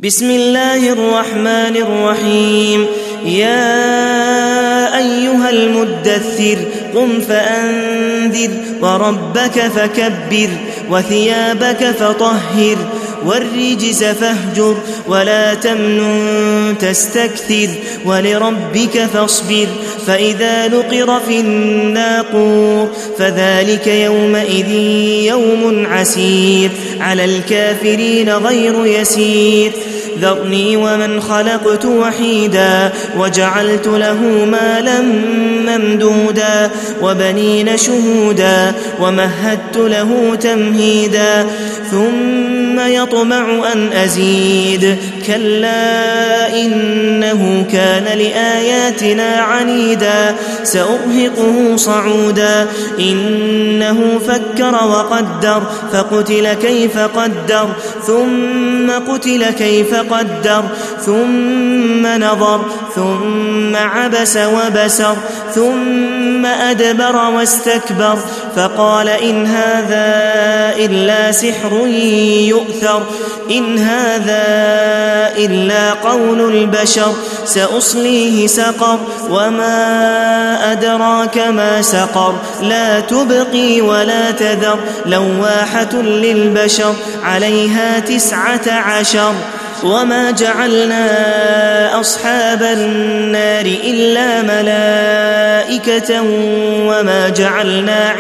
بسم الله الرحمن الرحيم. يا أيها المدثر قم فأنذر وربك فكبر وثيابك فطهر والرجز فاهجر ولا تمنن تستكثر ولربك فاصبر فإذا نقر في الناقور فذلك يومئذ يوم عسير على الكافرين غير يسير. ذرني ومن خلقت وحيدا وجعلت له مالا ممدودا وبنين شهودا ومهدت له تمهيدا ثم يطمع أن أزيد كلا إنه كان لآياتنا عنيدا سأرهقه صعودا إنه فكر وقدر فقتل كيف قدر ثم قتل كيف قدر ثم نظر ثم عبس وبسر ثم أدبر واستكبر فقال إن هذا إلا سحر يؤثر إن هذا إلا قول البشر سأصليه سقر وما أدراك ما سقر لا تبقي ولا تذر لواحة للبشر عليها 19 وما جعلنا أصحاب النار إلا ملائكة وما جعلنا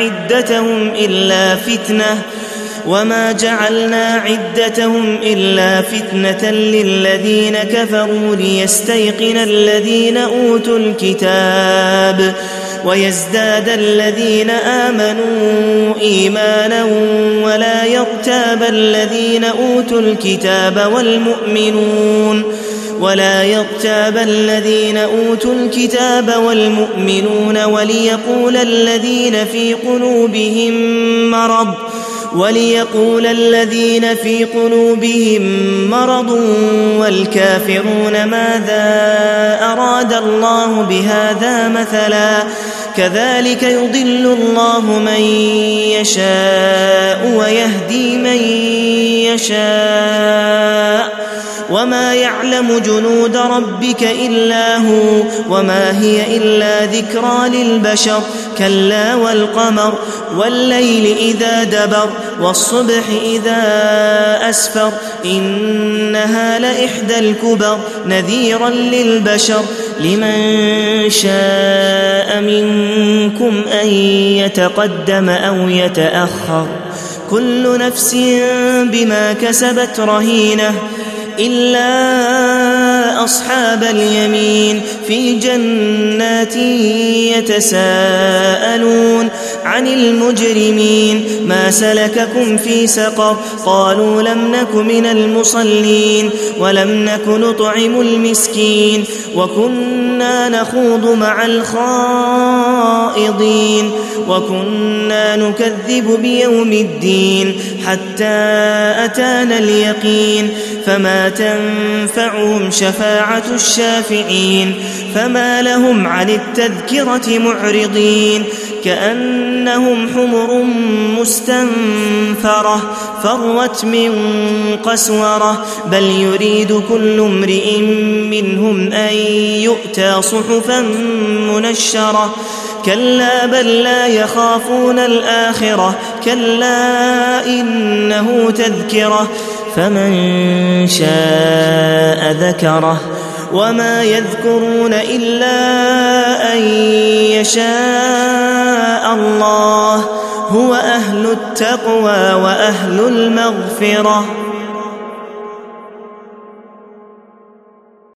عدتهم إلا فتنة للذين كفروا ليستيقن الذين أوتوا الكتاب ويزداد الذين آمنوا إيمانا ولا يرتاب الذين أوتوا الكتاب والمؤمنون وليقول الذين في قلوبهم مرض والكافرون ماذا أراد الله بهذا مثلا كذلك يضل الله من يشاء ويهدي من يشاء وما يعلم جنود ربك إلا هو وما هي إلا ذكرى للبشر كلا والقمر والليل إذا دبر والصبح إذا أسفر إنها لإحدى الكبر نذيرا للبشر لمن شاء منكم أن يتقدم أو يتأخر كل نفس بما كسبت رهينة إلا أصحاب اليمين في جنات يتساءلون عن المجرمين ما سلككم في سقر قالوا لم نك من المصلين ولم نك نطعم المسكين وكنا نخوض مع الخائضين وكنا نكذب بيوم الدين حتى أتانا اليقين فما تنفعهم شفاعة الشافعين فما لهم عن التذكرة معرضين كأنهم حمر مستنفرة فرت من قسورة بل يريد كل امرئ منهم أن يؤتى صحفا منشرة كلا بل لا يخافون الآخرة كلا إنه تذكرة فمن شاء ذكره وما يذكرون إلا أن يشاء الله هو أهل التقوى وأهل المغفرة